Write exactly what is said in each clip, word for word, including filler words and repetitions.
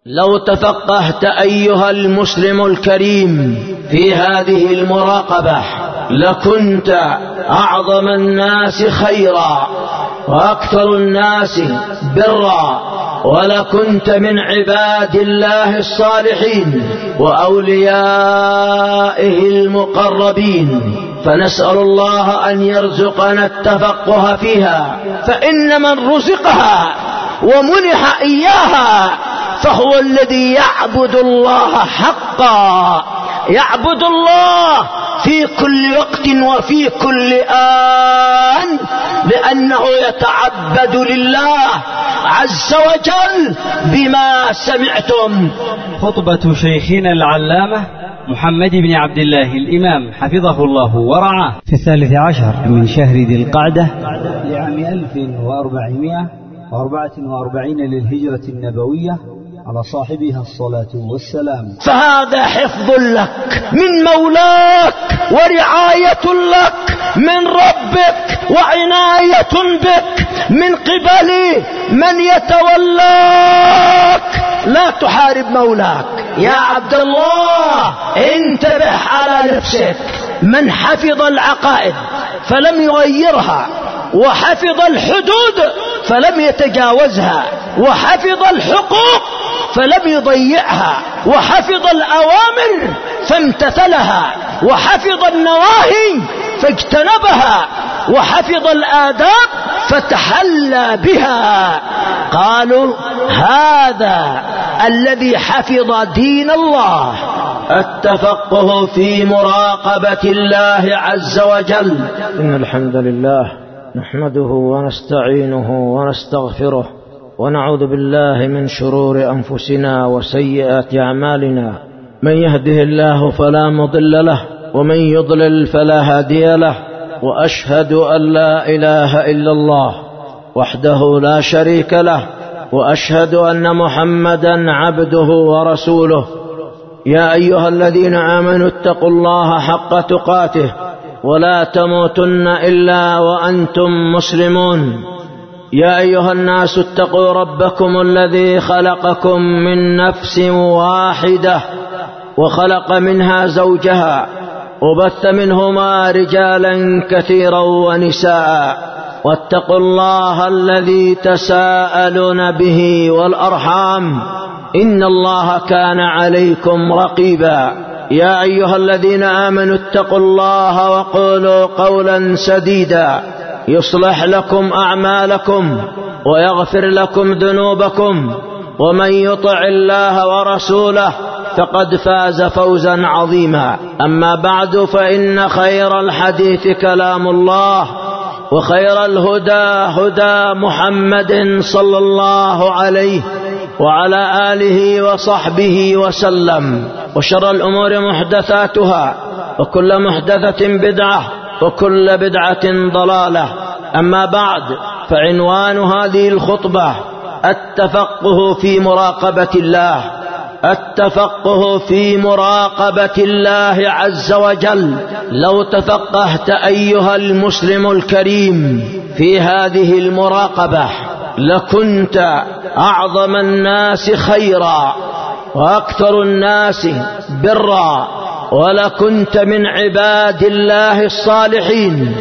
لو تفقهت أيها المسلم الكريم في هذه المراقبة لكنت أعظم الناس خيرا وأكثر الناس برا، ولكنت من عباد الله الصالحين وأوليائه المقربين. فنسأل الله أن يرزقنا التفقه فيها، فإن من رزقها ومنح إياها فهو الذي يعبد الله حقا، يعبد الله في كل وقت وفي كل آن، لأنه يتعبد لله عز وجل بما سمعتم. خطبة شيخنا العلامة محمد بن عبد الله الإمام حفظه الله ورعاه في الثالث عشر من شهر ذي القعدة لعام ألف وأربعمائة وأربعة وأربعين للهجرة النبوية على صاحبها الصلاة والسلام. فهذا حفظ لك من مولاك ورعاية لك من ربك وعناية بك من قبل من يتولاك. لا تحارب مولاك يا عبد الله، انتبه على نفسك. من حفظ العقائد فلم يغيرها، وحفظ الحدود فلم يتجاوزها، وحفظ الحقوق فلم يضيعها، وحفظ الأوامر فامتثلها، وحفظ النواهي فاجتنبها، وحفظ الآداب فتحلى بها. قالوا هذا الذي حفظ دين الله. التفقه في مراقبة الله عز وجل. إن الحمد لله نحمده ونستعينه ونستغفره ونعوذ بالله من شرور أنفسنا وسيئات أعمالنا. من يهده الله فلا مضل له، ومن يضلل فلا هادي له. وأشهد أن لا إله إلا الله وحده لا شريك له، وأشهد أن محمدا عبده ورسوله. يا أيها الذين آمنوا اتقوا الله حق تقاته ولا تموتن إلا وأنتم مسلمون. يا أيها الناس اتقوا ربكم الذي خلقكم من نفس واحدة وخلق منها زوجها وبث منهما رجالا كثيرا ونساء، واتقوا الله الذي تساءلون به والأرحام إن الله كان عليكم رقيبا. يا أيها الذين آمنوا اتقوا الله وقولوا قولا سديدا يصلح لكم أعمالكم ويغفر لكم ذنوبكم، ومن يطع الله ورسوله فقد فاز فوزا عظيما. أما بعد، فإن خير الحديث كلام الله، وخير الهدى هدى محمد صلى الله عليه وعلى آله وصحبه وسلم. وشر الأمور محدثاتها، وكل محدثة بدعة، وكل بدعة ضلالة. أما بعد، فعنوان هذه الخطبة التفقه في مراقبة الله. التفقه في مراقبة الله عز وجل. لو تفقهت أيها المسلم الكريم في هذه المراقبة لكنت أعظم الناس خيرا وأكثر الناس برا، ولكنت من عباد الله الصالحين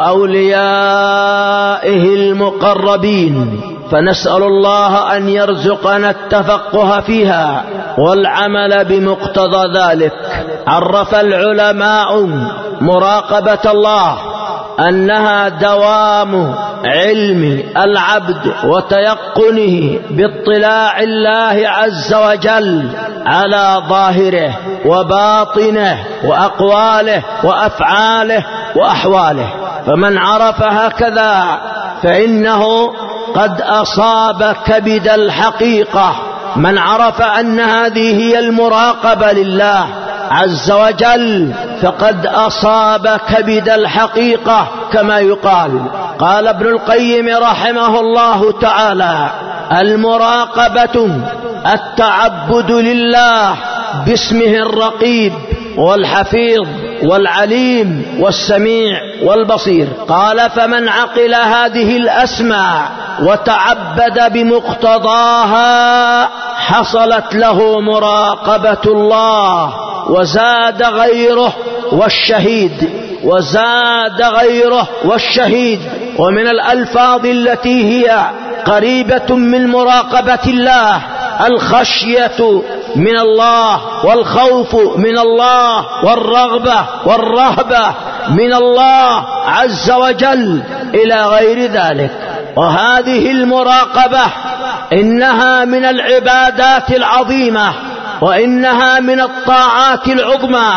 وأوليائه المقربين. فنسأل الله أن يرزقنا التفقه فيها والعمل بمقتضى ذلك. عرف العلماء مراقبة الله أنها دوام علم العبد وتيقنه باطلاع الله عز وجل على ظاهره وباطنه وأقواله وأفعاله وأحواله. فمن عرف هكذا فإنه قد أصاب كبد الحقيقة. من عرف أن هذه هي المراقبة لله عز وجل فقد أصاب كبد الحقيقة كما يقال. قال ابن القيم رحمه الله تعالى: المراقبة التعبد لله باسمه الرقيب والحفيظ والعليم والسميع والبصير. قال: فمن عقل هذه الأسماء وتعبد بمقتضاها حصلت له مراقبة الله، وزاد غيره والشهيد، وزاد غيره والشهيد. ومن الألفاظ التي هي قريبة من مراقبة الله الخشية من الله، والخوف من الله، والرغبة والرهبة من الله عز وجل إلى غير ذلك. وهذه المراقبة إنها من العبادات العظيمة، وإنها من الطاعات العظمى،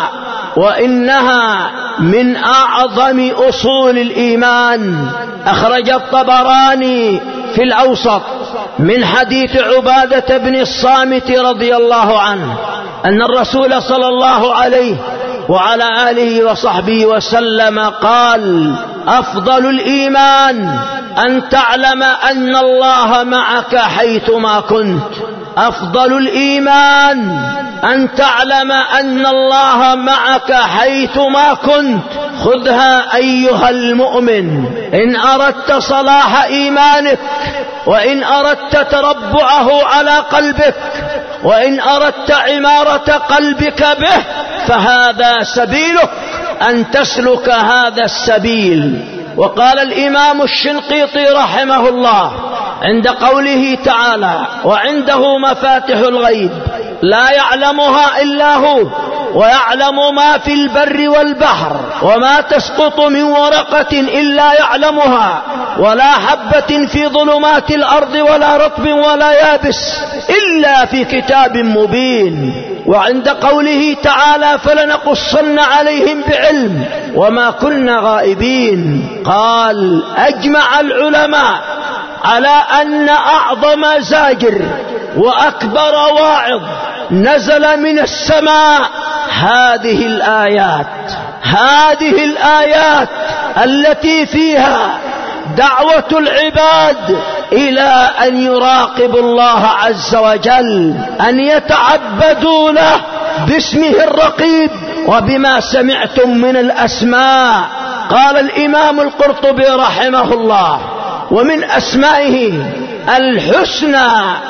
وإنها من أعظم أصول الإيمان. أخرج الطبراني في الأوسط من حديث عبادة بن الصامت رضي الله عنه أن الرسول صلى الله عليه وعلى آله وصحبه وسلم قال: أفضل الإيمان أن تعلم أن الله معك حيثما كنت. أفضل الإيمان أن تعلم أن الله معك حيثما كنت. خذها أيها المؤمن إن أردت صلاح إيمانك، وإن أردت تربعه على قلبك، وإن أردت عمارة قلبك به، فهذا سبيلك أن تسلك هذا السبيل. وقال الإمام الشنقيطي رحمه الله عند قوله تعالى: وعنده مفاتح الغيب لا يعلمها إلا هو، ويعلم ما في البر والبحر، وما تسقط من ورقة إلا يعلمها، ولا حبة في ظلمات الأرض ولا رطب ولا يابس إلا في كتاب مبين. وعند قوله تعالى: فلنقصن عليهم بعلم وما كنا غائبين، قال: أجمع العلماء على أن أعظم زاجر وأكبر واعظ نزل من السماء هذه الآيات، هذه الآيات التي فيها دعوة العباد إلى أن يراقبوا الله عز وجل، أن يتعبدوا له باسمه الرقيب وبما سمعتم من الأسماء. قال الإمام القرطبي رحمه الله: ومن أسمائه الحسنى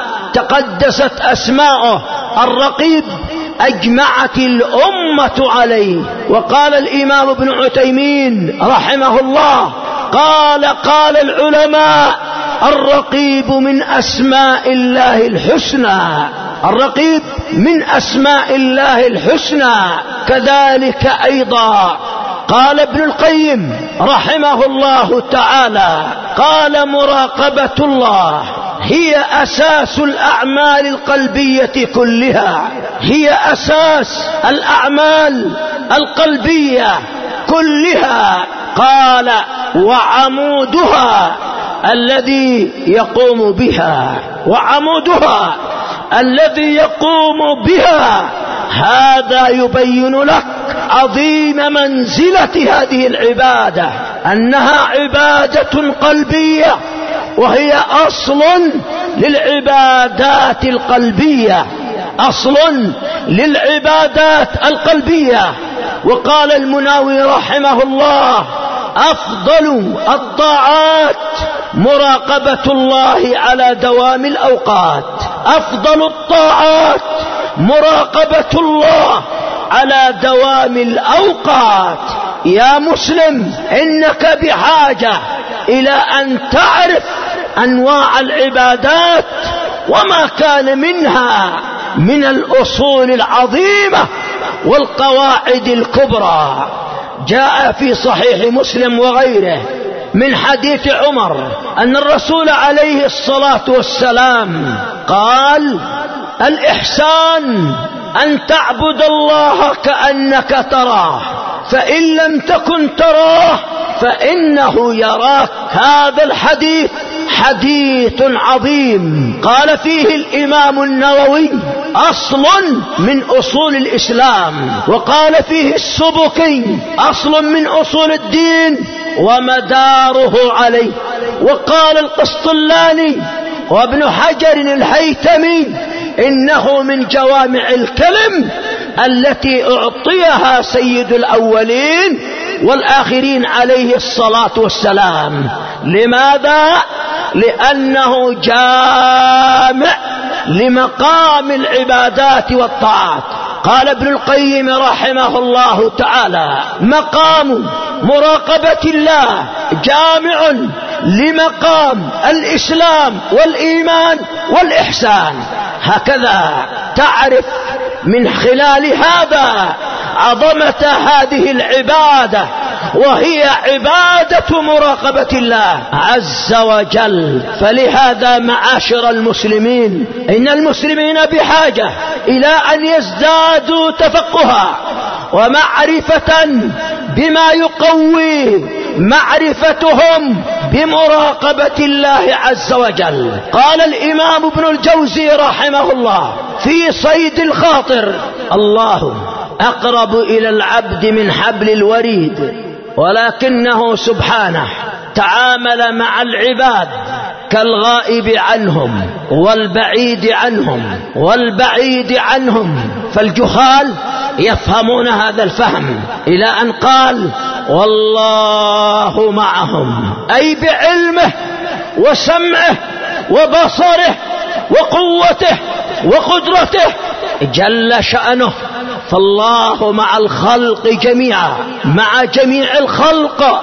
تقدست أسماؤه الرقيب أجمعت الأمة عليه. وقال الإمام ابن عثيمين رحمه الله: قال قال العلماء: الرقيب من أسماء الله الحسنى، الرقيب من أسماء الله الحسنى. كذلك أيضا قال ابن القيم رحمه الله تعالى: قال: مراقبة الله هي أساس الأعمال القلبية كلها، هي أساس الأعمال القلبية كلها. قال: وعمودها الذي يقوم بها، وعمودها الذي يقوم بها. هذا يبين لك عظيم منزلة هذه العبادة، أنها عبادة قلبية، وهي أصل للعبادات القلبية، أصل للعبادات القلبية. وقال المناوي رحمه الله: أفضل الطاعات مراقبة الله على دوام الأوقات، أفضل الطاعات مراقبة الله على دوام الأوقات. يا مسلم، إنك بحاجة إلى أن تعرف أنواع العبادات وما كان منها من الأصول العظيمة والقواعد الكبرى. جاء في صحيح مسلم وغيره من حديث عمر أن الرسول عليه الصلاة والسلام قال: الإحسان أن تعبد الله كأنك تراه، فإن لم تكن تراه فإنه يراك. هذا الحديث حديث عظيم. قال فيه الإمام النووي: أصل من أصول الإسلام. وقال فيه السبكي: أصل من أصول الدين ومداره عليه. وقال القسطلاني وابن حجر الهيثمي: إنه من جوامع الكلم التي أعطيها سيد الأولين والآخرين عليه الصلاة والسلام. لماذا؟ لأنه جامع لمقام العبادات والطاعات. قال ابن القيم رحمه الله تعالى: مقام مراقبة الله جامع لمقام الإسلام والإيمان والإحسان. هكذا تعرف من خلال هذا عظمة هذه العبادة، وهي عبادة مراقبة الله عز وجل. فلهذا معاشر المسلمين، إن المسلمين بحاجة إلى أن يزدادوا تفقها ومعرفة بما يقوي معرفتهم بمراقبة الله عز وجل. قال الإمام ابن الجوزي رحمه الله في صيد الخاطر: الله أقرب إلى العبد من حبل الوريد، ولكنه سبحانه تعامل مع العباد كالغائب عنهم والبعيد عنهم والبعيد عنهم. فالجهال يفهمون هذا الفهم، إلى أن قال: والله معهم، أي بعلمه وسمعه وبصره وقوته وقدرته جل شأنه. فالله مع الخلق جميعا، مع جميع الخلق،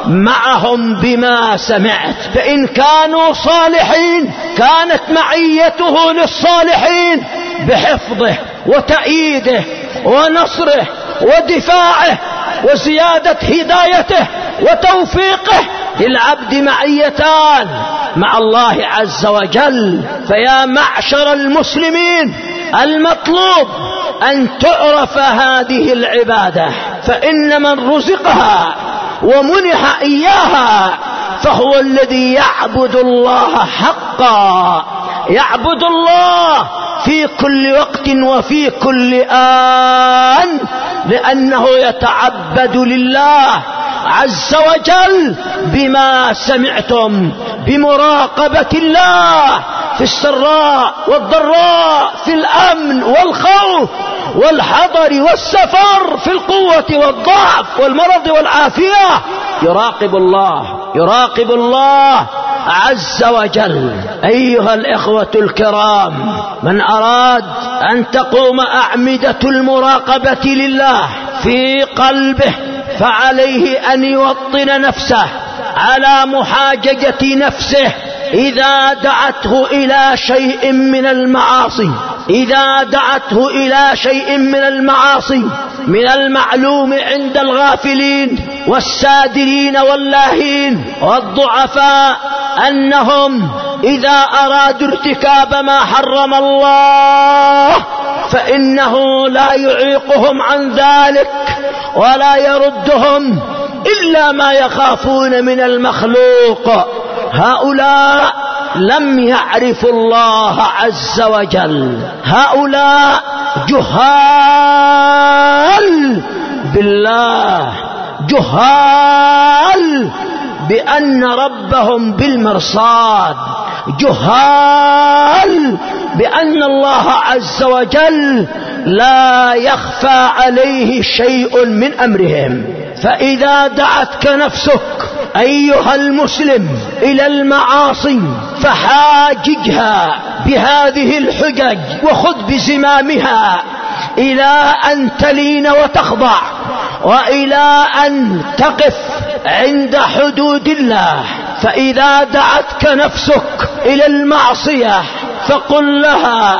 معهم بما سمعت. فإن كانوا صالحين كانت معيته للصالحين بحفظه وتأييده ونصره ودفاعه وزيادة هدايته وتوفيقه. للعبد معيتان مع الله عز وجل. فيا معشر المسلمين، المطلوب أن تعرف هذه العبادة، فإن من رزقها ومنح إياها فهو الذي يعبد الله حقا، يعبد الله في كل وقت وفي كل آن، لأنه يتعبد لله عز وجل بما سمعتم، بمراقبة الله في السراء والضراء، في الأمن والخوف والحضر والسفر، في القوة والضعف والمرض والعافية. يراقب الله، يراقب الله عز وجل. أيها الإخوة الكرام، من أراد أن تقوم أعمدة المراقبة لله في قلبه فعليه أن يوطن نفسه على محاججة نفسه إذا دعته إلى شيء من المعاصي. إذا دعته إلى شيء من المعاصي، من المعلوم عند الغافلين والسادرين واللاهين والضعفاء أنهم إذا أرادوا ارتكاب ما حرم الله فإنه لا يعيقهم عن ذلك ولا يردهم إلا ما يخافون من المخلوق. هؤلاء لم يعرفوا الله عز وجل، هؤلاء جهال بالله، جهال بأن ربهم بالمرصاد، جهال بأن الله عز وجل لا يخفى عليه شيء من أمرهم. فإذا دعتك نفسك أيها المسلم إلى المعاصي فحاججها بهذه الحجج وخذ بزمامها إلى أن تلين وتخضع، وإلى أن تقف عند حدود الله. فإذا دعتك نفسك إلى المعصية فقل لها: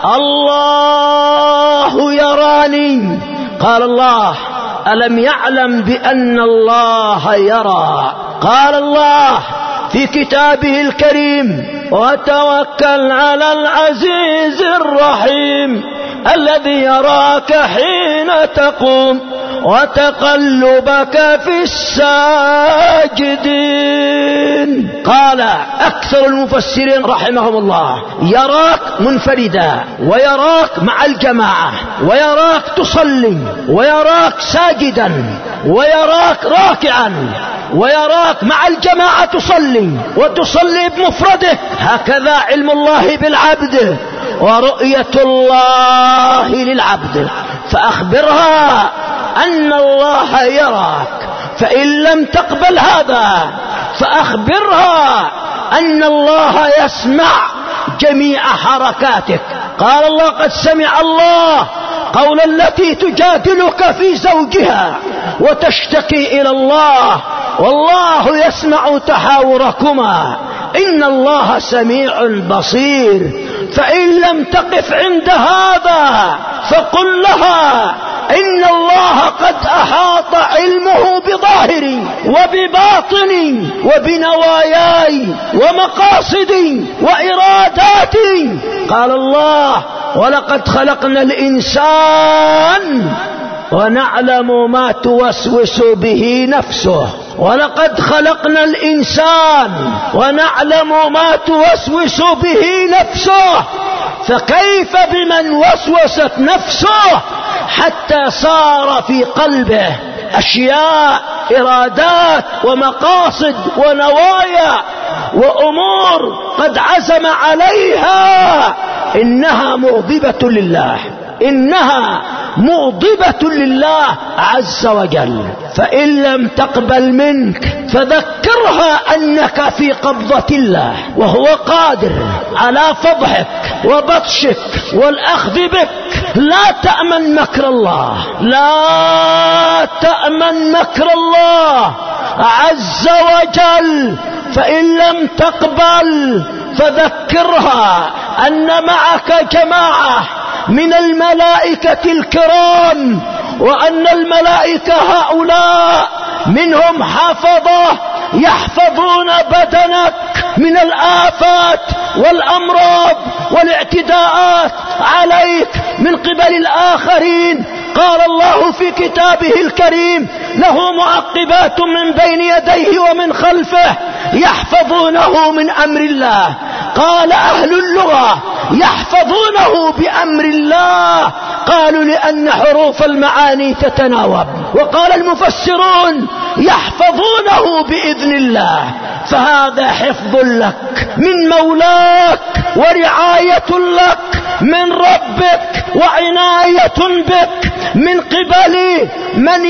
الله يراني. قال الله: ألم يعلم بأن الله يرى. قال الله في كتابه الكريم: وتوكل على العزيز الرحيم الذي يراك حين تقوم وتقلبك في الساجدين. قال أكثر المفسرين رحمهم الله: يراك منفردا، ويراك مع الجماعة، ويراك تصلي، ويراك ساجدا، ويراك راكعا، ويراك مع الجماعة تصلي وتصلي بمفردك. هكذا علم الله بالعبد ورؤية الله للعبد. فأخبرها أن الله يراك. فإن لم تقبل هذا فأخبرها أن الله يسمع جميع حركاتك. قال الله: قد سمع الله قول التي تجادلك في زوجها وتشتكي إلى الله والله يسمع تحاوركما إن الله سميع بصير. فإن لم تقف عند هذا فقل لها إن الله قد أحاط علمه بظاهري وبباطني وبنواياي ومقاصدي وإراداتي. قال الله: ولقد خلقنا الإنسان ونعلم ما توسوس به نفسه. ولقد خلقنا الإنسان ونعلم ما توسوس به نفسه. فكيف بمن وسوست نفسه حتى صار في قلبه أشياء، إرادات ومقاصد ونوايا وأمور قد عزم عليها، إنها مغضبة لله، إنها مغضبة لله عز وجل. فإن لم تقبل منك فذكرها أنك في قبضة الله، وهو قادر على فضحك وبطشك والأخذ بك. لا تأمن مكر الله، لا تأمن مكر الله عز وجل. فإن لم تقبل فذكرها أن معك جماعة من الملائكة الكرام، وأن الملائكة هؤلاء منهم حفظة يحفظون بدنك من الآفات والأمراض والاعتداءات عليك من قبل الآخرين. قال الله في كتابه الكريم: له معقبات من بين يديه ومن خلفه يحفظونه من أمر الله. قال أهل اللغة: يحفظونه بأمر الله، قالوا لأن حروف المعاني تتناوب. وقال المفسرون: يحفظونه بإذن الله. فهذا حفظ لك من مولاك ورعاية لك من ربك وعناية بك من قبل من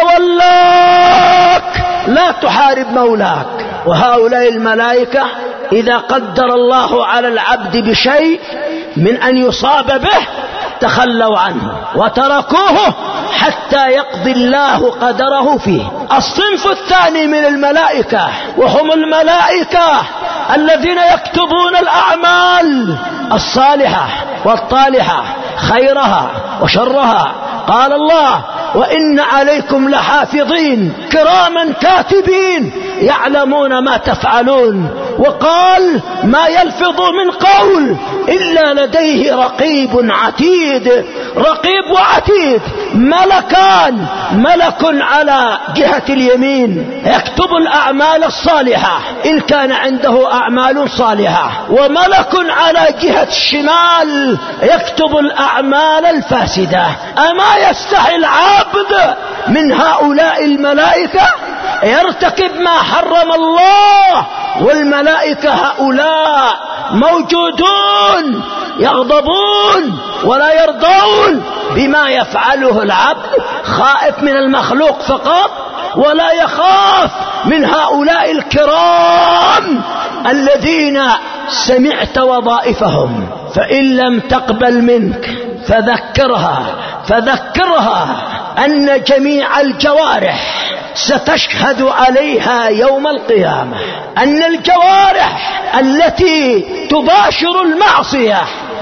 يتولاك. لا تحارب مولاك. وهؤلاء الملائكة إذا قدر الله على العبد بشيء من أن يصاب به تخلوا عنه وتركوه حتى يقضي الله قدره فيه. الصنف الثاني من الملائكة وهم الملائكة الذين يكتبون الأعمال الصالحة والطالحة، خيرها وشرها. قال الله: وإن عليكم لحافظين كراما كاتبين يعلمون ما تفعلون. وقال: ما يلفظ من قول إلا لديه رقيب عتيد. رقيب وعتيد ملكان، ملك على جهة اليمين يكتب الأعمال الصالحة إن كان عنده أعمال صالحة، وملك على جهة الشمال يكتب الأعمال الفاسدة. أما يستحي العبد من هؤلاء الملائكة يرتكب ما حرم الله؟ والملائكة هؤلاء موجودون يغضبون ولا يرضون بما يفعله العبد، خائف من المخلوق فقط ولا يخاف من هؤلاء الكرام الذين سمعت وظائفهم. فإن لم تقبل منك فذكرها فذكرها أن جميع الجوارح ستشهد عليها يوم القيامة، أن الجوارح التي تباشر المعصية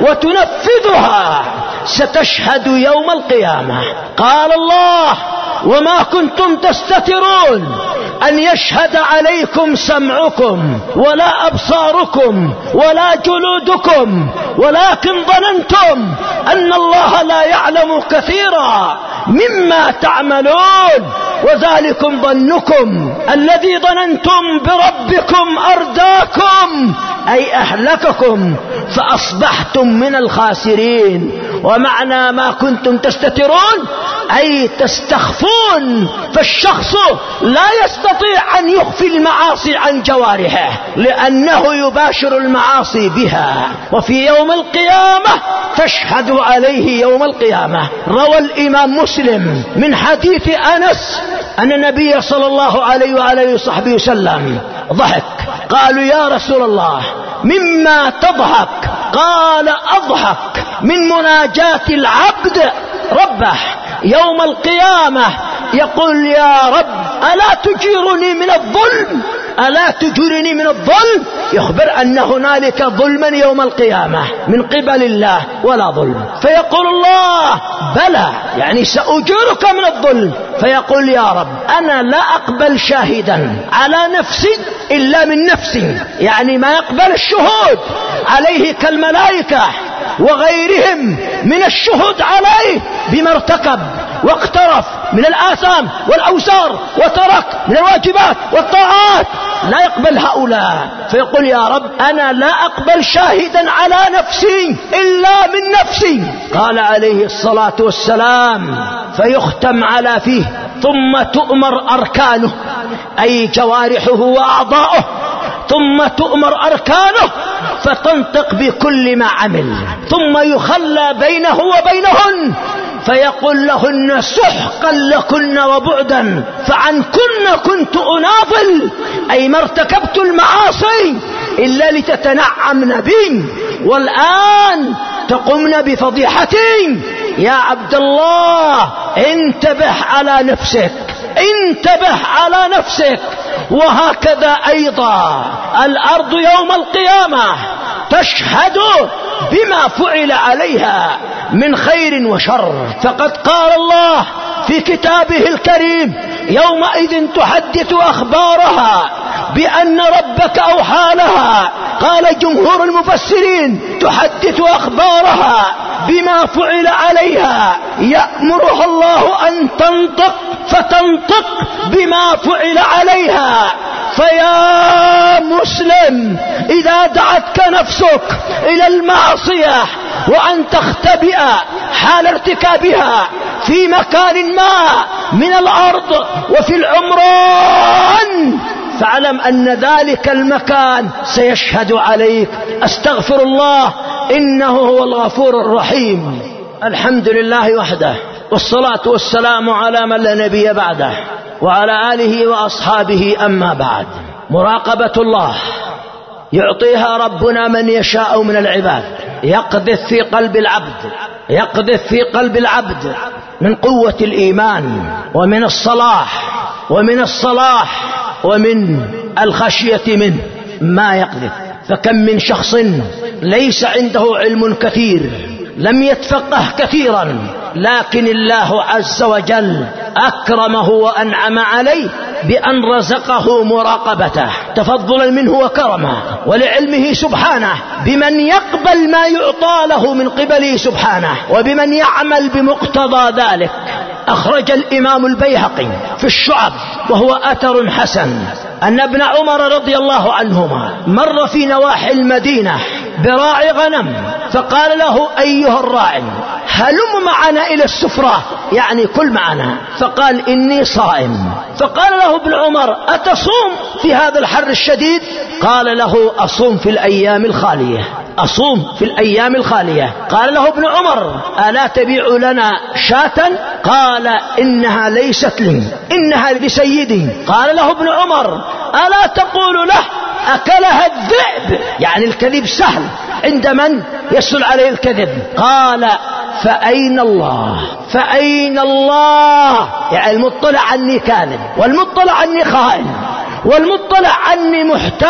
وتنفذها ستشهد يوم القيامة. قال الله: وما كنتم تستترون أن يشهد عليكم سمعكم ولا أبصاركم ولا جلودكم ولكن ظننتم أن الله لا يعلم كثيرا مما تعملون، وذلكم ظنكم الذي ظننتم بربكم أرداكم أي أهلككم فأصبحتم من الخاسرين. ومعنى ما كنتم تستترون أي تستخفون، فالشخص لا يستطيع أن يخفي المعاصي عن جوارحه لأنه يباشر المعاصي بها، وفي يوم القيامة تشهد عليه يوم القيامة. روى الإمام مسلم من حديث أنس أن النبي صلى الله عليه وآله وصحبه وسلم ضحك. قالوا: يا رسول الله مما تضحك؟ قال أضحك من مناجاة العبد ربه يوم القيامة، يقول يا رب ألا تجيرني من الظلم، ألا تجيرني من الظلم، يخبر أن هنالك ظلما يوم القيامة من قبل الله ولا ظلم. فيقول الله بلى، يعني سأجيرك من الظلم. فيقول يا رب أنا لا أقبل شاهدا على نفسي إلا من نفسي، يعني ما يقبل الشهود عليه كالملائكة وغيرهم من الشهود عليه بما ارتكب واقترف من الآثام والأوزار وترك من الواجبات والطاعات، لا يقبل هؤلاء. فيقول يا رب أنا لا أقبل شاهدا على نفسي إلا من نفسي. قال عليه الصلاة والسلام فيختم على فيه ثم تؤمر أركانه، أي جوارحه وأعضاؤه، ثم تؤمر أركانه فتنطق بكل ما عمل، ثم يخلى بينه وبينهن فيقول لهن سحقا لكن وبعدا، فعنكن كنت أناضل، أي ما ارتكبت المعاصي إلا لتتنعمن بي، والآن تقمن بفضيحتي. يا عبد الله انتبه على نفسك، انتبه على نفسك. وهكذا أيضا الأرض يوم القيامة تشهد بما فعل عليها من خير وشر. فقد قال الله في كتابه الكريم يومئذ تحدث أخبارها بأن ربك أوحى لها. قال جمهور المفسرين تحدث أخبارها بما فعل عليها، يأمرها الله أن تنطق فتنطق بما فعل عليها. فيا مسلم إذا دعتك نفسك إلى المعصية وأن تختبئ حال ارتكابها في مكان ما من الأرض وفي العمران، فاعلم أن ذلك المكان سيشهد عليك. أستغفر الله إنه هو الغفور الرحيم. الحمد لله وحده، والصلاة والسلام على من لا نبي بعده، وعلى آله وأصحابه. أما بعد، مراقبة الله يعطيها ربنا من يشاء من العباد، يقذف في قلب العبد يقذف في قلب العبد من قوة الإيمان ومن الصلاح ومن الصلاح ومن الخشية منه ما يقذف. فكم من شخص ليس عنده علم كثير، لم يتفقه كثيرا، لكن الله عز وجل أكرمه وأنعم عليه بأن رزقه مراقبته تفضلا منه وكرمه، ولعلمه سبحانه بمن يقبل ما يعطى له من قبله سبحانه وبمن يعمل بمقتضى ذلك. أخرج الإمام البيهقي في الشعب وهو أثر حسن أن ابن عمر رضي الله عنهما مر في نواحي المدينة براعي غنم، فقال له أيها الراعي هلم معنا إلى السفرة، يعني كل معنا. فقال إني صائم. فقال له ابن عمر أتصوم في هذا الحر الشديد؟ قال له أصوم في الأيام الخالية، أصوم في الأيام الخالية. قال له ابن عمر ألا تبيع لنا شاة؟ قال إنها ليست لي، إنها لسيدي. قال له ابن عمر ألا تقول له أكلها الذئب؟ يعني الكذب سهل عند من يسهل عليه الكذب. قال فأين الله فأين الله، يعني المطلع عني كاذب، والمطلع عني خائن، والمطلع عني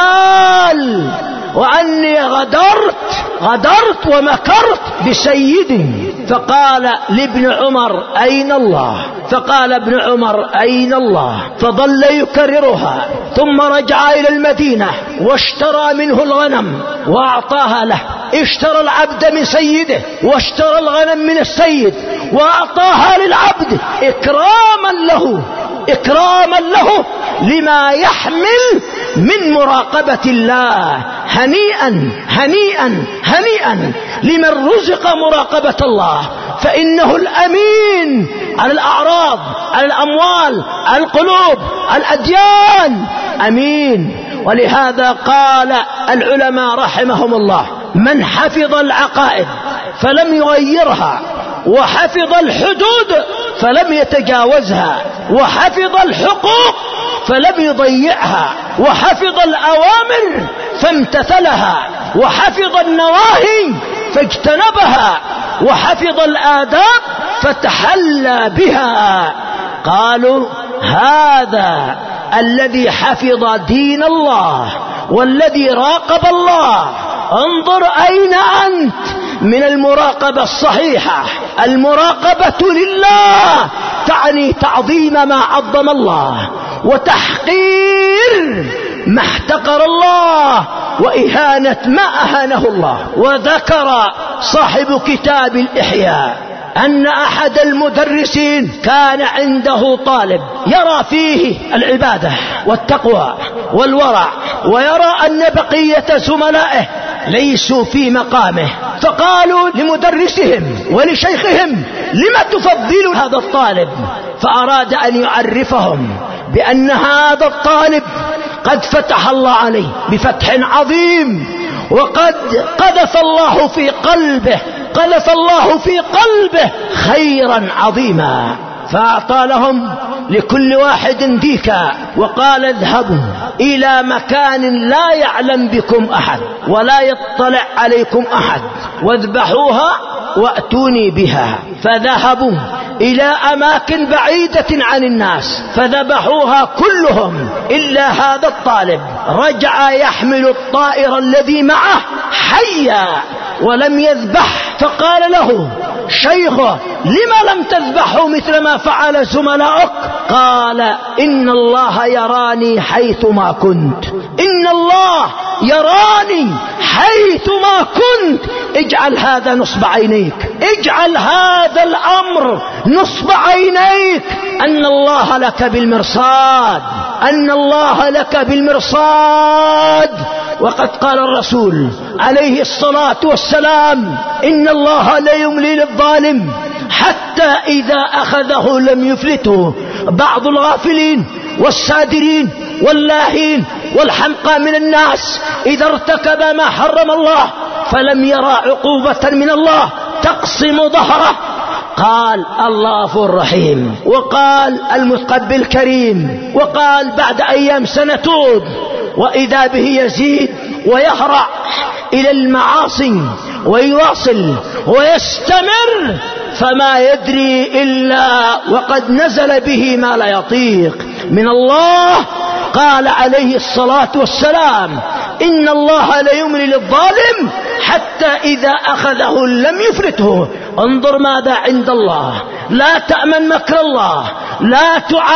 محتال، وأني غدرت غدرت ومكرت بسيدي. فقال لابن عمر أين الله؟ فقال ابن عمر أين الله؟ فظل يكررها، ثم رجع إلى المدينة واشترى منه الغنم وأعطاها له. اشترى العبد من سيده واشترى الغنم من السيد وأعطاها للعبد إكراما له إكراما له لما يحمل من مراقبة الله. هنيئا هنيئا هنيئا لمن رزق مراقبة الله، فإنه الأمين على الأعراض، على الأموال، على القلوب، على الأديان، أمين. ولهذا قال العلماء رحمهم الله من حفظ العقائد فلم يغيرها، وحفظ الحدود فلم يتجاوزها، وحفظ الحقوق فلم يضيعها، وحفظ الأوامر فامتثلها، وحفظ النواهي فاجتنبها، وحفظ الآداب فتحلى بها. قالوا هذا الذي حفظ دين الله والذي راقب الله، انظر أين أنت من المراقبة الصحيحة. المراقبة لله تعني تعظيم ما عظم الله، وتحقير ما احتقر الله، وإهانة ما أهانه الله. وذكر صاحب كتاب الإحياء أن أحد المدرسين كان عنده طالب يرى فيه العبادة والتقوى والورع، ويرى أن بقية زملائه ليسوا في مقامه، فقالوا لمدرسهم ولشيخهم لما تفضلوا هذا الطالب؟ فأراد أن يعرفهم بأن هذا الطالب قد فتح الله عليه بفتح عظيم، وقد قذف الله في قلبه قذف الله في قلبه خيرا عظيما. فأعطى لهم لكل واحد ديكا وقال اذهبوا إلى مكان لا يعلم بكم أحد ولا يطلع عليكم أحد، واذبحوها وأتوني بها. فذهبوا إلى أماكن بعيدة عن الناس فذبحوها كلهم إلا هذا الطالب. رجع يحمل الطائر الذي معه حيا ولم يذبح، فقال له شيخه لما لم تذبحه مثل ما فعل زملاؤك؟ قال إن الله يراني حيثما كنت، إن الله يراني حيثما كنت. اجعل هذا نصب عينيك، اجعل هذا الأمر نصب عينيك، أن الله لك بالمرصاد، أن الله لك بالمرصاد. وقد قال الرسول عليه الصلاة والسلام إن الله لا يملي للظالم حتى إذا أخذه لم يفلته. بعض الغافلين والسادرين واللاهين والحمقى من الناس إذا ارتكب ما حرم الله فلم يرى عقوبة من الله تقصم ظهره قال الله غفور رحيم، وقال المتقبل كريم، وقال بعد أيام سنتوب، وإذا به يزيد ويهرع إلى المعاصي ويواصل ويستمر، فما يدري إلا وقد نزل به ما لا يطيق من الله. قال عليه الصلاة والسلام إن الله لا يملي للظالم حتى إذا أخذه لم يفلته. انظر ماذا عند الله، لا تأمن مكر الله، لا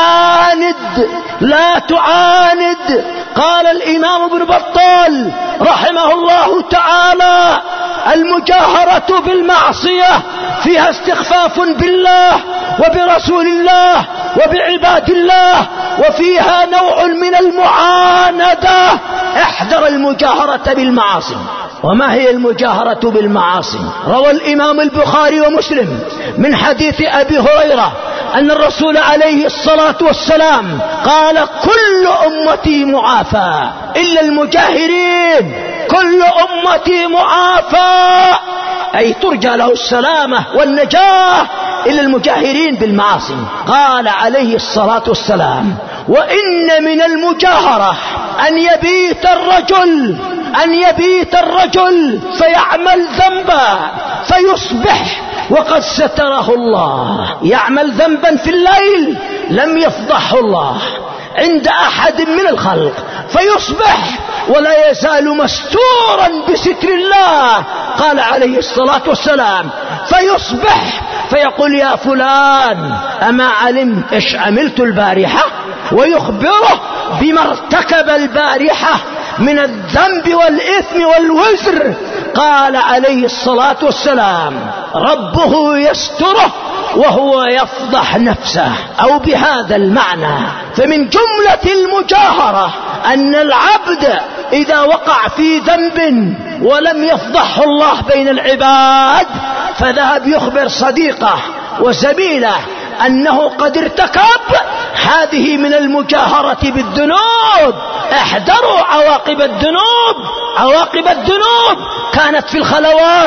تعاند لا تعاند. قال الإمام ابن بطال رحمه الله تعالى المجاهرة بالمعصية فيها استخفاف بالله وبرسول الله وبعباد الله، وفيها نوع من المعاندة. احذر المجاهرة بالمعاصي. وما هي المجاهرة بالمعاصي؟ روى الإمام البخاري ومسلم من حديث أبي هريرة أن الرسول عليه الصلاة والسلام قال كل أمتي معافى إلا المجاهرين، كل أمتي معافى أي ترجى له السلامة والنجاة إلا المجاهرين بالمعاصي. قال عليه الصلاة والسلام وإن من المجاهرة أن يبيت الرجل أن يبيت الرجل فيعمل ذنبا فيصبح وقد ستره الله. يعمل ذنبا في الليل لم يفضحه الله عند أحد من الخلق، فيصبح ولا يزال مستورا بستر الله. قال عليه الصلاة والسلام فيصبح فيقول يا فلان أما علمت إيش عملت البارحة، ويخبره بما ارتكب البارحة من الذنب والإثم والوزر. قال عليه الصلاة والسلام ربه يستره وهو يفضح نفسه، أو بهذا المعنى. فمن جملة المجاهرة أن العبد إذا وقع في ذنب ولم يفضحه الله بين العباد فذهب يخبر صديقه وزميله أنه قد ارتكب، هذه من المجاهرة بالذنوب. احذروا عواقب الذنوب. عواقب الذنوب كانت في الخلوات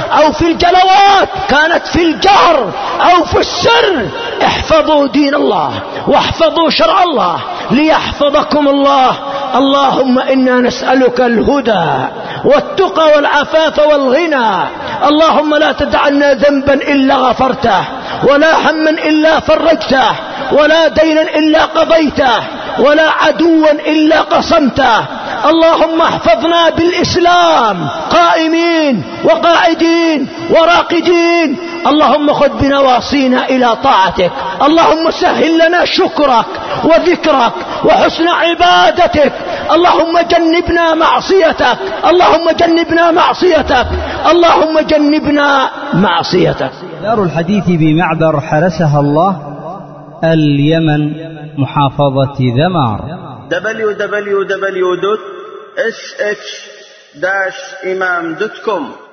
أو في الجلوات، كانت في الجهر أو في السر. احفظوا دين الله واحفظوا شرع الله ليحفظكم الله. اللهم إنا نسألك الهدى والتقى والعفاف والغنى. اللهم لا تدع لنا ذنبا إلا غفرته، ولا هما إلا فرجته، ولا دينا إلا قضيته، ولا عدوا إلا قصمته. اللهم احفظنا بالإسلام قائمين وقاعدين وراقدين. اللهم خذ بنواصينا إلى طاعتك. اللهم سهل لنا شكرك وذكرك وحسن عبادتك. اللهم جنبنا معصيتك، اللهم جنبنا معصيتك، اللهم جنبنا معصيتك. دار الحديث بمعبر حرسها الله، اليمن، محافظة ذمار. دبليو دبليو دبليو دوت اس اتش داش إمام دوت كوم